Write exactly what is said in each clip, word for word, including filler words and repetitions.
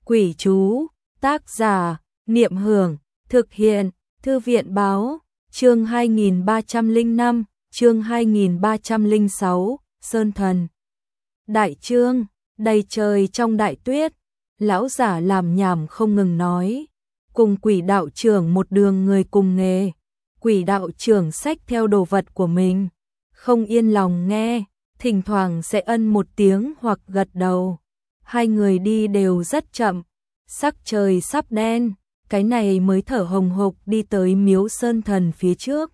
Quỷ chú, tác giả, Niệm Hưởng, thực hiện, Thư viện Báo, chương hai nghìn ba trăm lẻ năm, chương hai nghìn ba trăm lẻ sáu, Sơn Thần. Đại chương, đầy trời trong đại tuyết, lão giả làm nhảm không ngừng nói, cùng quỷ đạo trưởng một đường người cùng nghề. Quỷ đạo trưởng xách theo đồ vật của mình, không yên lòng nghe, thỉnh thoảng sẽ ân một tiếng hoặc gật đầu. Hai người đi đều rất chậm, sắc trời sắp đen, cái này mới thở hồng hộc đi tới miếu Sơn Thần phía trước.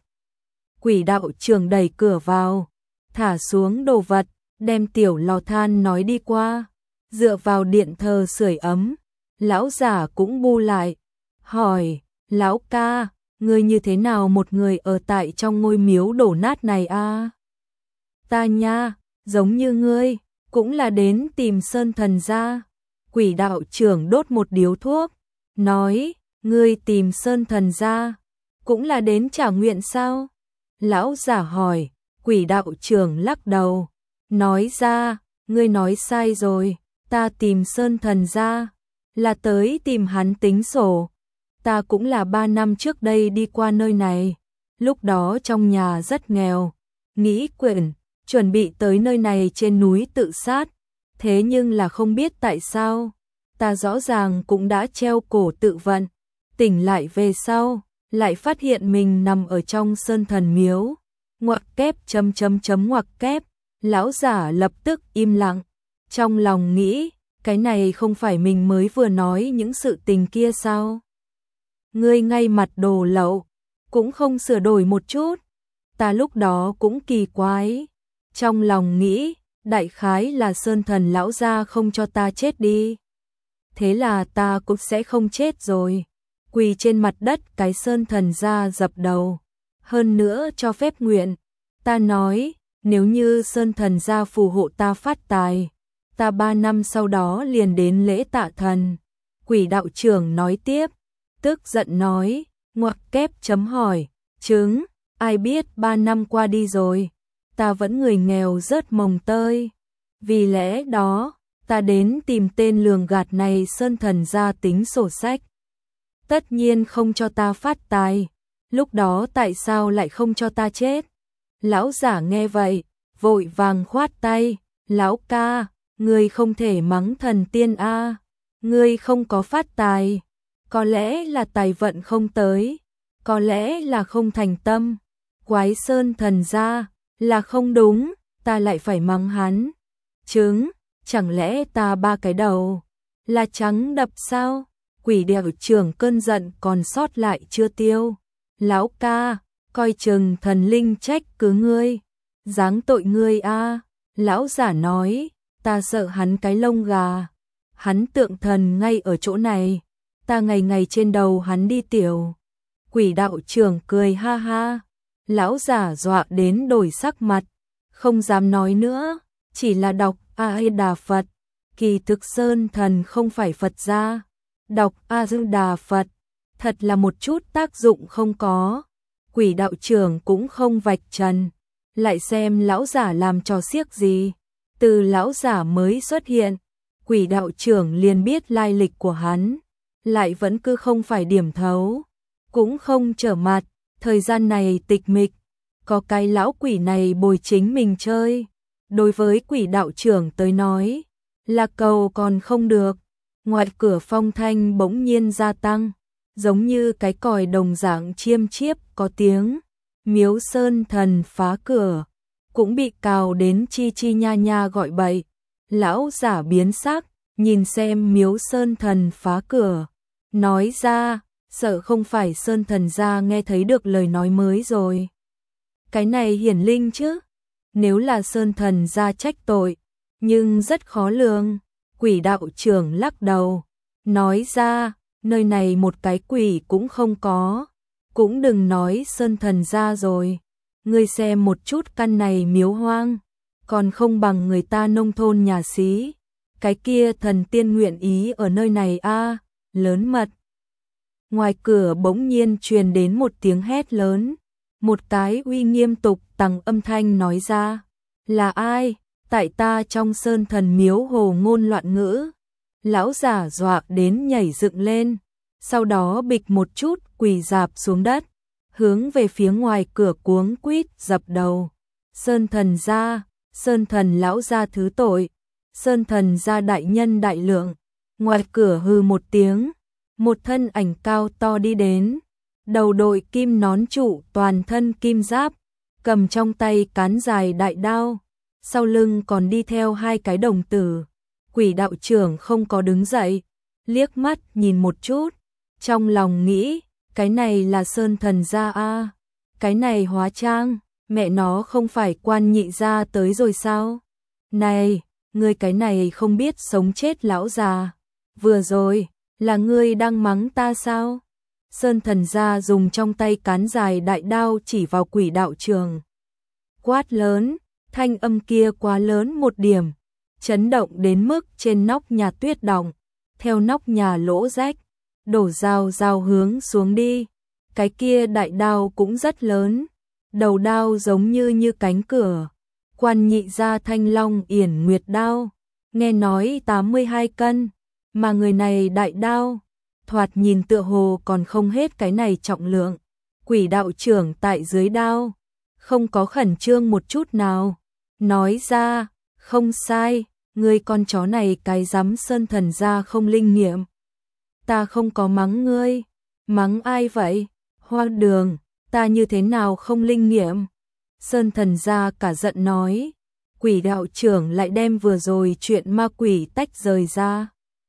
Quỷ đạo trưởng đẩy cửa vào, thả xuống đồ vật, đem tiểu lò than nói đi qua, dựa vào điện thờ sưởi ấm. Lão giả cũng bu lại, hỏi, lão ca, ngươi như thế nào một người ở tại trong ngôi miếu đổ nát này a? À? Ta nha, giống như ngươi, cũng là đến tìm Sơn Thần ra. Quỷ đạo trưởng đốt một điếu thuốc, nói, ngươi tìm Sơn Thần ra, cũng là đến trả nguyện sao? Lão giả hỏi, quỷ đạo trưởng lắc đầu, nói ra, ngươi nói sai rồi, ta tìm Sơn Thần ra, là tới tìm hắn tính sổ. Ta cũng là ba năm trước đây đi qua nơi này, lúc đó trong nhà rất nghèo, nghĩ quyển, chuẩn bị tới nơi này trên núi tự sát, thế nhưng là không biết tại sao, ta rõ ràng cũng đã treo cổ tự vận, tỉnh lại về sau, lại phát hiện mình nằm ở trong Sơn Thần miếu, ngoặc kép chấm chấm chấm ngoặc kép, lão giả lập tức im lặng, trong lòng nghĩ, cái này không phải mình mới vừa nói những sự tình kia sao? Ngươi ngay mặt đồ lậu, cũng không sửa đổi một chút. Ta lúc đó cũng kỳ quái, trong lòng nghĩ, đại khái là Sơn Thần lão gia không cho ta chết đi. Thế là ta cũng sẽ không chết rồi. Quỳ trên mặt đất cái Sơn Thần ra dập đầu, hơn nữa cho phép nguyện. Ta nói, nếu như Sơn Thần ra phù hộ ta phát tài, ta ba năm sau đó liền đến lễ tạ thần. Quỷ đạo trưởng nói tiếp, tức giận nói, ngoặc kép chấm hỏi, chứng, ai biết ba năm qua đi rồi, ta vẫn người nghèo rớt mồng tơi. Vì lẽ đó, ta đến tìm tên lường gạt này Sơn Thần ra tính sổ sách. Tất nhiên không cho ta phát tài, lúc đó tại sao lại không cho ta chết? Lão giả nghe vậy, vội vàng khoát tay, lão ca, ngươi không thể mắng thần tiên a, ngươi không có phát tài. Có lẽ là tài vận không tới, có lẽ là không thành tâm, quái Sơn Thần ra, là không đúng, ta lại phải mắng hắn. Chứng, chẳng lẽ ta ba cái đầu, là trắng đập sao? Quỷ đạo trưởng cơn giận còn sót lại chưa tiêu. Lão ca, coi chừng thần linh trách cứ ngươi, giáng tội ngươi a. Lão giả nói, ta sợ hắn cái lông gà, hắn tượng thần ngay ở chỗ này. Ta ngày ngày trên đầu hắn đi tiểu. Quỷ đạo trưởng cười ha ha, lão giả dọa đến đổi sắc mặt, không dám nói nữa, chỉ là đọc A-di-đà Phật. Kỳ thực Sơn Thần không phải Phật gia, đọc A-di-đà Phật thật là một chút tác dụng không có. Quỷ đạo trưởng cũng không vạch trần, lại xem lão giả làm trò xiếc gì. Từ lão giả mới xuất hiện, quỷ đạo trưởng liền biết lai lịch của hắn, lại vẫn cứ không phải điểm thấu, cũng không trở mặt. Thời gian này tịch mịch, có cái lão quỷ này bồi chính mình chơi, đối với quỷ đạo trưởng tới nói, là cầu còn không được. Ngoài cửa phong thanh bỗng nhiên gia tăng, giống như cái còi đồng dạng chiêm chiếp có tiếng. Miếu Sơn Thần phá cửa, cũng bị cào đến chi chi nha nha gọi bậy. Lão giả biến sắc, nhìn xem miếu Sơn Thần phá cửa, nói ra, sợ không phải Sơn Thần ra nghe thấy được lời nói mới rồi. Cái này hiển linh chứ, nếu là Sơn Thần ra trách tội, nhưng rất khó lường. Quỷ đạo trưởng lắc đầu, nói ra, nơi này một cái quỷ cũng không có, cũng đừng nói Sơn Thần ra rồi. Ngươi xem một chút căn này miếu hoang, còn không bằng người ta nông thôn nhà xí. Cái kia thần tiên nguyện ý ở nơi này a, à, lớn mật. Ngoài cửa bỗng nhiên truyền đến một tiếng hét lớn, một cái uy nghiêm tục tằng âm thanh nói ra, là ai? Tại ta trong Sơn Thần miếu hồ ngôn loạn ngữ, Lão giả dọa đến nhảy dựng lên, sau đó bịch một chút quỳ rạp xuống đất, hướng về phía ngoài cửa cuống quýt dập đầu. Sơn thần gia, Sơn thần lão gia thứ tội, Sơn thần gia đại nhân đại lượng. Ngoài cửa hừ một tiếng, một thân ảnh cao to đi đến, đầu đội kim nón trụ, toàn thân kim giáp, cầm trong tay cán dài đại đao, sau lưng còn đi theo hai cái đồng tử. Quỷ đạo trưởng không có đứng dậy, liếc mắt nhìn một chút, trong lòng nghĩ, cái này là Sơn thần gia a, cái này hóa trang, mẹ nó không phải Quan nhị gia tới rồi sao? Này, ngươi cái này không biết sống chết lão già, vừa rồi, là ngươi đang mắng ta sao? Sơn thần gia dùng trong tay cán dài đại đao chỉ vào quỷ đạo trưởng. Quát lớn, thanh âm kia quá lớn một điểm, chấn động đến mức trên nóc nhà tuyết đọng, theo nóc nhà lỗ rách, đổ rào rào hướng xuống đi. Cái kia đại đao cũng rất lớn, đầu đao giống như như cánh cửa. Quan nhị gia thanh long yển nguyệt đao, nghe nói tám mươi hai cân, mà người này đại đao, thoạt nhìn tựa hồ còn không hết cái này trọng lượng. Quỷ đạo trưởng tại dưới đao, không có khẩn trương một chút nào, nói ra, không sai, ngươi con chó này cái dám Sơn thần gia không linh nghiệm. Ta không có mắng ngươi, mắng ai vậy? Hoa đường, ta như thế nào không linh nghiệm? Sơn thần gia cả giận nói, quỷ đạo trưởng lại đem vừa rồi chuyện ma quỷ tách rời ra.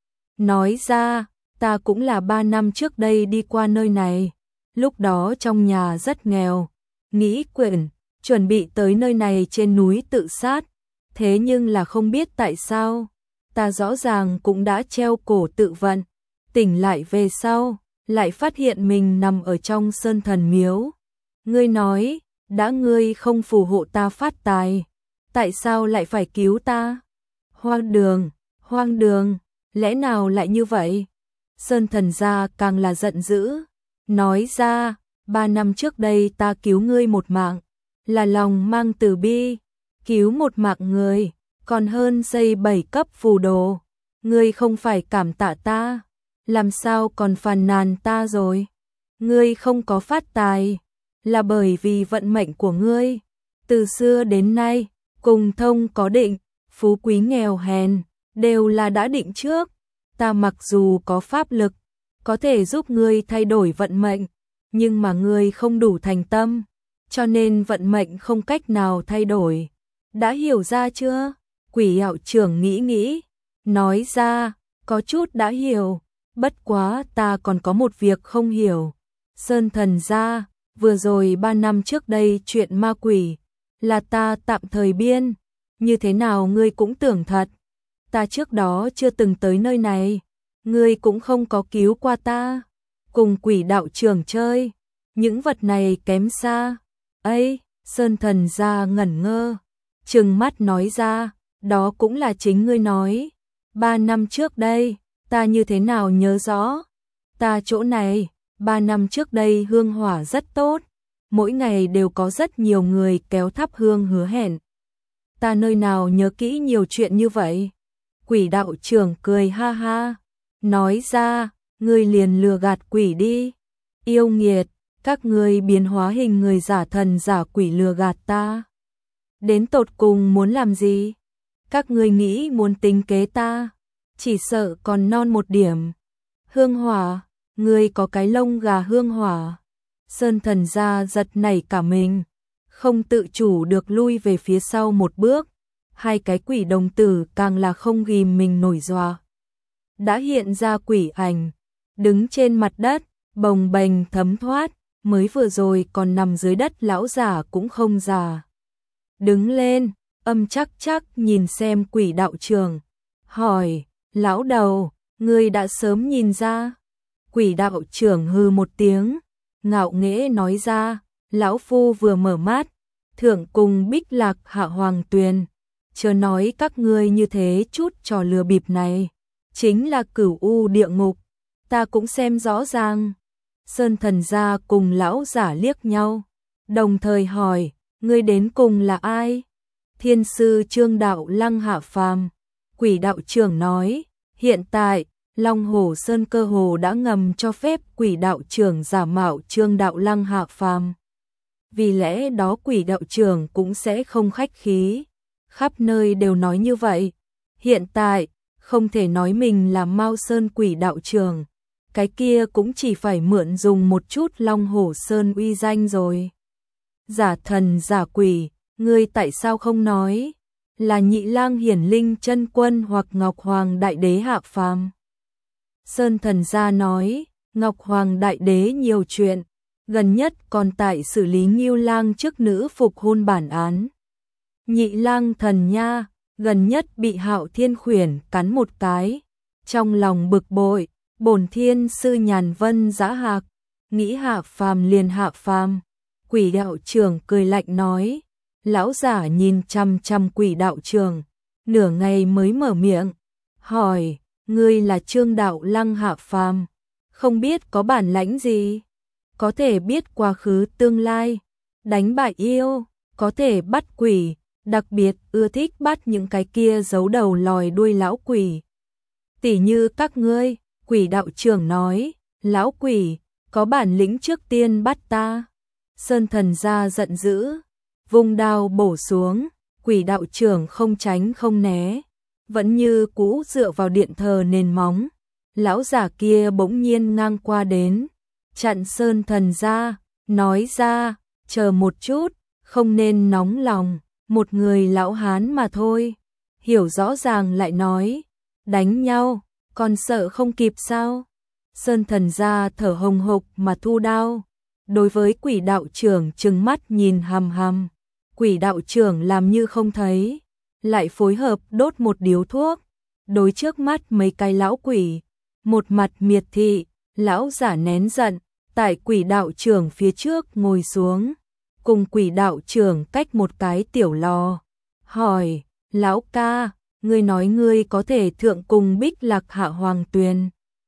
Nói ra, ta cũng là ba năm trước đây đi qua nơi này, lúc đó trong nhà rất nghèo, nghĩ quyển, chuẩn bị tới nơi này trên núi tự sát, thế nhưng là không biết tại sao, ta rõ ràng cũng đã treo cổ tự vận, tỉnh lại về sau, lại phát hiện mình nằm ở trong Sơn thần miếu. Ngươi nói, đã ngươi không phù hộ ta phát tài, tại sao lại phải cứu ta? Hoang đường, hoang đường, lẽ nào lại như vậy? Sơn thần gia càng là giận dữ, nói ra, ba năm trước đây ta cứu ngươi một mạng, là lòng mang từ bi, cứu một mạng người, còn hơn xây bảy cấp phù đồ, ngươi không phải cảm tạ ta, làm sao còn phàn nàn ta rồi? Ngươi không có phát tài, là bởi vì vận mệnh của ngươi, từ xưa đến nay, cùng thông có định, phú quý nghèo hèn, đều là đã định trước, ta mặc dù có pháp lực, có thể giúp ngươi thay đổi vận mệnh, nhưng mà ngươi không đủ thành tâm, cho nên vận mệnh không cách nào thay đổi. Đã hiểu ra chưa? Quỷ đạo trưởng nghĩ nghĩ, nói ra, có chút đã hiểu, bất quá ta còn có một việc không hiểu. Sơn thần gia, vừa rồi ba năm trước đây chuyện ma quỷ, là ta tạm thời biên, như thế nào ngươi cũng tưởng thật. Ta trước đó chưa từng tới nơi này, ngươi cũng không có cứu qua ta, cùng quỷ đạo trưởng chơi, những vật này kém xa. Ấy, Sơn thần gia ngẩn ngơ, trừng mắt nói ra, đó cũng là chính ngươi nói. Ba năm trước đây, ta như thế nào nhớ rõ. Ta chỗ này, ba năm trước đây hương hỏa rất tốt, mỗi ngày đều có rất nhiều người kéo thắp hương hứa hẹn. Ta nơi nào nhớ kỹ nhiều chuyện như vậy. Quỷ đạo trưởng cười ha ha, nói ra, ngươi liền lừa gạt quỷ đi. Yêu nghiệt, các ngươi biến hóa hình người giả thần giả quỷ lừa gạt ta. Đến tột cùng muốn làm gì? Các ngươi nghĩ muốn tính kế ta, chỉ sợ còn non một điểm. Hương hỏa, ngươi có cái lông gà hương hỏa. Sơn thần gia giật nảy cả mình, không tự chủ được lui về phía sau một bước. Hai cái quỷ đồng tử càng là không ghìm mình nổi dọa. Đã hiện ra quỷ ảnh, đứng trên mặt đất, bồng bềnh thấm thoát, mới vừa rồi còn nằm dưới đất lão giả cũng không già. Đứng lên, âm chắc chắc nhìn xem quỷ đạo trưởng, hỏi, lão đầu, ngươi đã sớm nhìn ra. Quỷ đạo trưởng hừ một tiếng, ngạo nghễ nói ra, lão phu vừa mở mắt, thượng cùng Bích Lạc hạ hoàng tuyền, chớ nói các ngươi như thế chút trò lừa bịp này, chính là cửu u địa ngục, ta cũng xem rõ ràng. Sơn thần gia cùng lão giả liếc nhau, đồng thời hỏi, ngươi đến cùng là ai? Thiên sư Trương đạo lăng hạ phàm. Quỷ đạo trưởng nói, Hiện tại, Long Hồ Sơn cơ hồ đã ngầm cho phép quỷ đạo trưởng giả mạo Trương Đạo Lăng hạ phàm. Vì lẽ đó quỷ đạo trưởng cũng sẽ không khách khí. Khắp nơi đều nói như vậy. Hiện tại, không thể nói mình là Mao Sơn quỷ đạo trưởng. Cái kia cũng chỉ phải mượn dùng một chút Long Hồ Sơn uy danh rồi. Giả thần giả quỷ, ngươi tại sao không nói? Là Nhị Lang Hiển Linh chân quân hoặc Ngọc Hoàng Đại Đế hạ phàm. Sơn thần gia nói, Ngọc Hoàng Đại Đế nhiều chuyện, gần nhất còn tại xử lý Ngưu Lang trước nữ phục hôn bản án. Nhị Lang thần nha, gần nhất bị Hạo Thiên Khuyển cắn một cái, trong lòng bực bội, bổn thiên sư nhàn vân giã hạc, nghĩ hạ phàm liền hạ phàm. Quỷ đạo trưởng cười lạnh nói, lão giả nhìn chăm chăm quỷ đạo trưởng, nửa ngày mới mở miệng, hỏi, ngươi là Trương Đạo Lăng hạ phàm, không biết có bản lãnh gì, có thể biết quá khứ tương lai, đánh bại yêu, có thể bắt quỷ, đặc biệt ưa thích bắt những cái kia giấu đầu lòi đuôi lão quỷ. Tỉ như các ngươi, quỷ đạo trưởng nói, lão quỷ, có bản lĩnh trước tiên bắt ta. Sơn thần gia giận dữ, vung đao bổ xuống, quỷ đạo trưởng không tránh không né, vẫn như cũ dựa vào điện thờ nền móng. Lão giả kia bỗng nhiên ngang qua đến, chặn Sơn thần gia, nói ra, chờ một chút, không nên nóng lòng, một người lão hán mà thôi. Hiểu rõ ràng lại nói, đánh nhau, còn sợ không kịp sao? Sơn thần gia thở hồng hộc mà thu đao. Đối với quỷ đạo trưởng trừng mắt nhìn hằm hằm, quỷ đạo trưởng làm như không thấy, lại phối hợp đốt một điếu thuốc, đối trước mắt mấy cái lão quỷ, một mặt miệt thị. Lão giả nén giận, tại quỷ đạo trưởng phía trước ngồi xuống, cùng quỷ đạo trưởng cách một cái tiểu lò, hỏi, lão ca, ngươi nói ngươi có thể thượng cùng Bích Lạc hạ hoàng tuyền.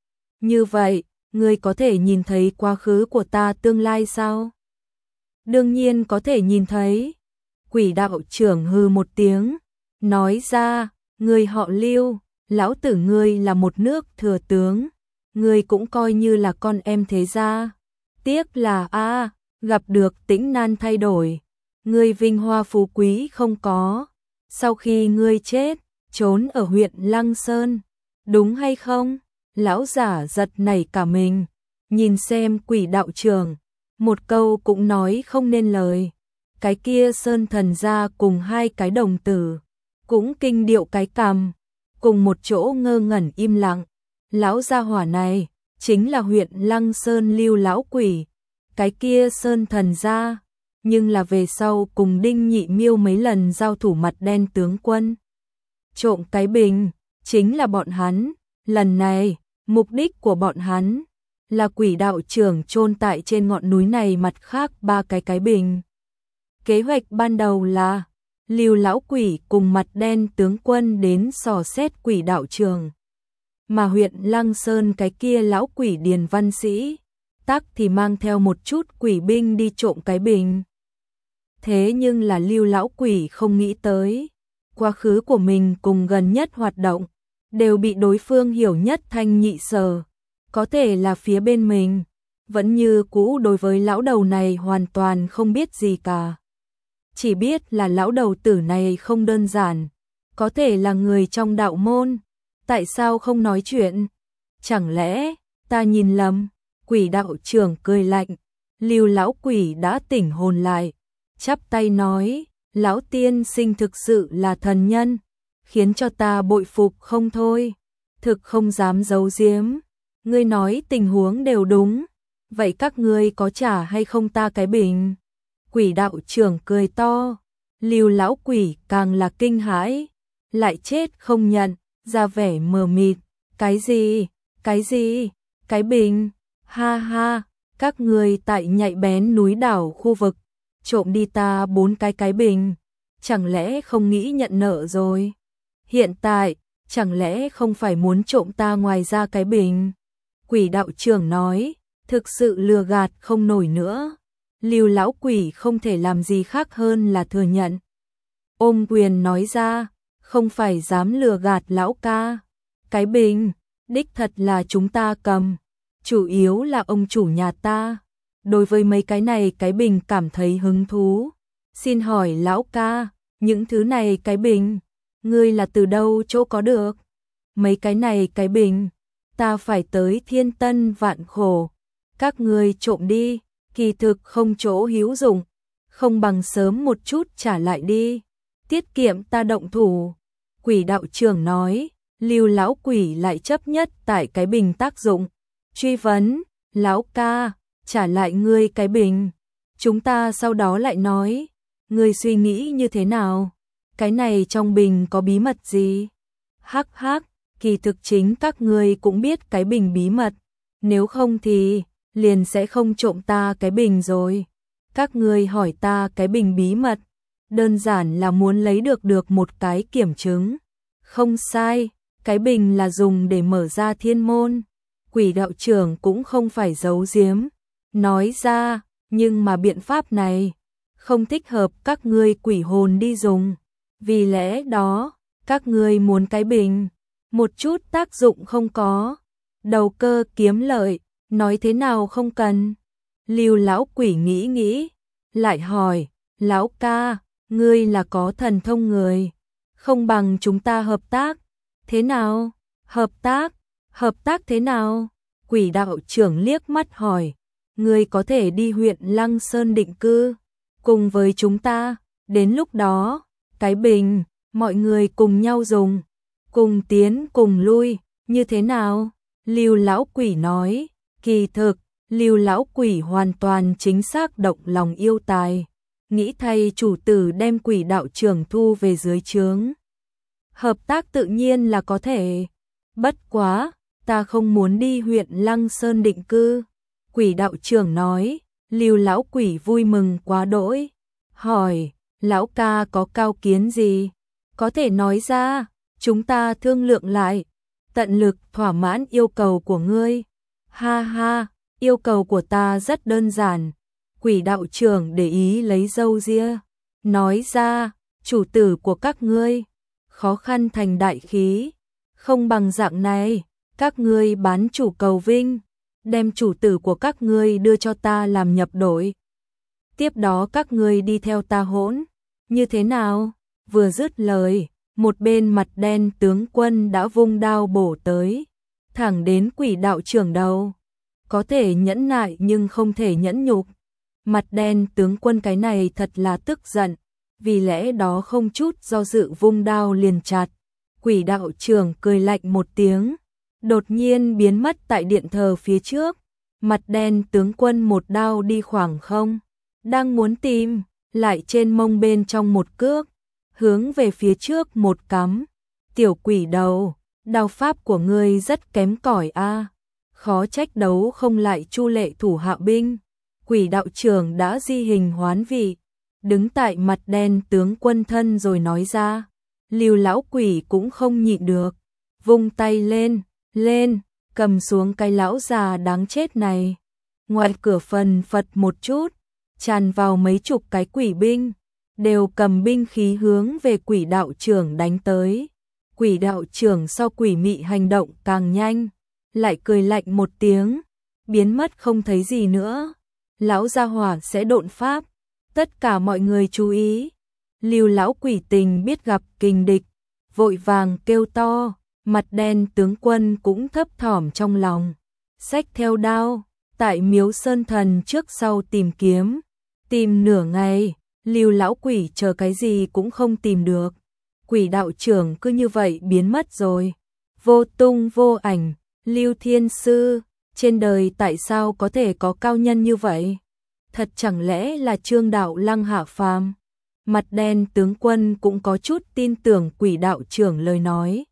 Như vậy, ngươi có thể nhìn thấy quá khứ của ta tương lai sao? Đương nhiên có thể nhìn thấy. Quỷ đạo trưởng hừ một tiếng, nói ra, ngươi họ Lưu, lão tử ngươi là một nước thừa tướng, ngươi cũng coi như là con em thế gia. Tiếc là a, gặp được Tĩnh Nan thay đổi, ngươi vinh hoa phú quý không có. Sau khi ngươi chết, trốn ở huyện Lăng Sơn, đúng hay không? Lão giả giật nảy cả mình, nhìn xem quỷ đạo trưởng, một câu cũng nói không nên lời. Cái kia Sơn thần gia cùng hai cái đồng tử, cũng kinh điệu cái cằm, cùng một chỗ ngơ ngẩn im lặng. Lão gia hỏa này, chính là huyện Lăng Sơn Lưu lão quỷ, cái kia Sơn thần gia, nhưng là về sau cùng Đinh Nhị Miêu mấy lần giao thủ mặt đen tướng quân. Trộm cái bình, chính là bọn hắn, lần này, mục đích của bọn hắn là quỷ đạo trưởng chôn tại trên ngọn núi này mặt khác ba cái cái bình. Kế hoạch ban đầu là Lưu lão quỷ cùng mặt đen tướng quân đến dò xét quỷ đạo trưởng, mà huyện Lăng Sơn cái kia lão quỷ Điền Văn Sĩ, tắc thì mang theo một chút quỷ binh đi trộm cái bình. Thế nhưng là Lưu lão quỷ không nghĩ tới, quá khứ của mình cùng gần nhất hoạt động đều bị đối phương hiểu nhất thanh nhị sở, có thể là phía bên mình, vẫn như cũ đối với lão đầu này hoàn toàn không biết gì cả. Chỉ biết là lão đầu tử này không đơn giản, có thể là người trong đạo môn, tại sao không nói chuyện? Chẳng lẽ ta nhìn lầm? Quỷ đạo trưởng cười lạnh, Lưu lão quỷ đã tỉnh hồn lại, chắp tay nói, lão tiên sinh thực sự là thần nhân, khiến cho ta bội phục không thôi, thực không dám giấu giếm, ngươi nói tình huống đều đúng, vậy các ngươi có trả hay không ta cái bình? Quỷ đạo trưởng cười to, Lưu lão quỷ càng là kinh hãi, lại chết không nhận, ra vẻ mờ mịt, cái gì, cái gì, cái bình, ha ha, các ngươi tại nhạy bén núi đảo khu vực, trộm đi ta bốn cái cái bình, chẳng lẽ không nghĩ nhận nợ rồi? Hiện tại, chẳng lẽ không phải muốn trộm ta ngoài ra cái bình? Quỷ đạo trưởng nói, thực sự lừa gạt không nổi nữa. Lưu lão quỷ không thể làm gì khác hơn là thừa nhận. Ôm quyền nói ra, không phải dám lừa gạt lão ca. Cái bình, đích thật là chúng ta cầm, chủ yếu là ông chủ nhà ta. Đối với mấy cái này cái bình cảm thấy hứng thú. Xin hỏi lão ca, những thứ này cái bình, ngươi là từ đâu chỗ có được? Mấy cái này cái bình, ta phải tới thiên tân vạn khổ. Các ngươi trộm đi, kỳ thực không chỗ hữu dụng, không bằng sớm một chút trả lại đi, tiết kiệm ta động thủ. Quỷ đạo trưởng nói, Lưu lão quỷ lại chấp nhất tại cái bình tác dụng. Truy vấn, lão ca, trả lại ngươi cái bình. Chúng ta sau đó lại nói, ngươi suy nghĩ như thế nào? Cái này trong bình có bí mật gì? Hắc hắc, kỳ thực chính các ngươi cũng biết cái bình bí mật, nếu không thì liền sẽ không trộm ta cái bình rồi. Các ngươi hỏi ta cái bình bí mật, đơn giản là muốn lấy được được một cái kiểm chứng. Không sai, cái bình là dùng để mở ra thiên môn. Quỷ đạo trưởng cũng không phải giấu giếm, nói ra, nhưng mà biện pháp này không thích hợp các ngươi quỷ hồn đi dùng. Vì lẽ đó, các ngươi muốn cái bình, một chút tác dụng không có. Đầu cơ kiếm lợi, nói thế nào không cần. Lưu lão quỷ nghĩ nghĩ, lại hỏi, lão ca, ngươi là có thần thông người, không bằng chúng ta hợp tác. Thế nào? Hợp tác? Hợp tác thế nào? Quỷ đạo trưởng liếc mắt hỏi, ngươi có thể đi huyện Lăng Sơn định cư, cùng với chúng ta, đến lúc đó, cái bình, mọi người cùng nhau dùng, cùng tiến cùng lui, như thế nào? Lưu lão quỷ nói, kỳ thực, Lưu lão quỷ hoàn toàn chính xác động lòng yêu tài, nghĩ thay chủ tử đem quỷ đạo trưởng thu về dưới trướng. Hợp tác tự nhiên là có thể, bất quá, ta không muốn đi huyện Lăng Sơn định cư. Quỷ đạo trưởng nói, Lưu lão quỷ vui mừng quá đỗi, hỏi, lão ca có cao kiến gì? Có thể nói ra, chúng ta thương lượng lại, tận lực thỏa mãn yêu cầu của ngươi. Ha ha, yêu cầu của ta rất đơn giản. Quỷ đạo trưởng để ý lấy râu ria, nói ra, chủ tử của các ngươi, khó khăn thành đại khí, không bằng dạng này, các ngươi bán chủ cầu vinh, đem chủ tử của các ngươi đưa cho ta làm nhập đội. Tiếp đó các ngươi đi theo ta hỗn, như thế nào? Vừa dứt lời, một bên mặt đen tướng quân đã vung đao bổ tới, thẳng đến quỷ đạo trưởng đầu. Có thể nhẫn nại nhưng không thể nhẫn nhục. Mặt đen tướng quân cái này thật là tức giận, vì lẽ đó không chút do dự vung đao liền chặt. Quỷ đạo trưởng cười lạnh một tiếng, đột nhiên biến mất tại điện thờ phía trước. Mặt đen tướng quân một đao đi khoảng không, đang muốn tìm, lại trên mông bên trong một cước, hướng về phía trước một cắm. Tiểu quỷ đầu, đao pháp của ngươi rất kém cỏi a, khó trách đấu không lại Chu Lệ thủ hạ binh. Quỷ đạo trưởng đã di hình hoán vị, đứng tại mặt đen tướng quân thân rồi nói ra. Lưu lão quỷ cũng không nhịn được, vung tay lên, lên, cầm xuống cái lão già đáng chết này. Ngoài cửa phần phật một chút, tràn vào mấy chục cái quỷ binh, đều cầm binh khí hướng về quỷ đạo trưởng đánh tới. Quỷ đạo trưởng sau quỷ mị hành động càng nhanh, lại cười lạnh một tiếng, biến mất không thấy gì nữa. Lão gia hỏa sẽ độn pháp, tất cả mọi người chú ý. Lưu lão quỷ tình biết gặp kình địch, vội vàng kêu to, mặt đen tướng quân cũng thấp thỏm trong lòng. Xách theo đao, tại miếu sơn thần trước sau tìm kiếm, tìm nửa ngày, Lưu lão quỷ chờ cái gì cũng không tìm được. Quỷ đạo trưởng cứ như vậy biến mất rồi, vô tung vô ảnh. Lưu thiên sư, trên đời tại sao có thể có cao nhân như vậy? Thật chẳng lẽ là Trương đạo lăng hạ phàm? Mặt đen tướng quân cũng có chút tin tưởng quỷ đạo trưởng lời nói.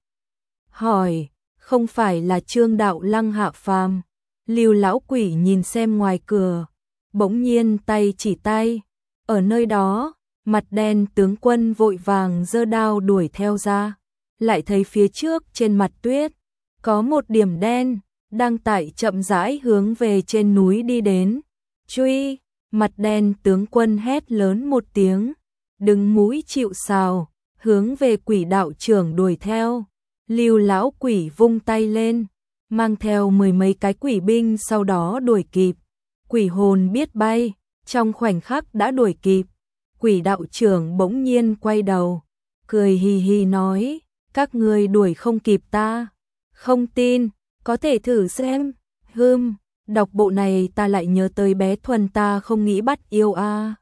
Hỏi, không phải là Trương đạo lăng hạ phàm? Lưu lão quỷ nhìn xem ngoài cửa, bỗng nhiên tay chỉ tay. Ở nơi đó, mặt đen tướng quân vội vàng giơ đao đuổi theo ra, lại thấy phía trước trên mặt tuyết có một điểm đen đang tại chậm rãi hướng về trên núi đi đến. Truy! Mặt đen tướng quân hét lớn một tiếng, đứng mũi chịu sào, hướng về quỷ đạo trưởng đuổi theo. Lưu lão quỷ vung tay lên, mang theo mười mấy cái quỷ binh sau đó đuổi kịp. Quỷ hồn biết bay, trong khoảnh khắc đã đuổi kịp. Quỷ đạo trưởng bỗng nhiên quay đầu, cười hì hì nói, các ngươi đuổi không kịp ta. Không tin, có thể thử xem. Hừm, đọc bộ này ta lại nhớ tới bé Thuần ta không nghĩ bắt yêu a.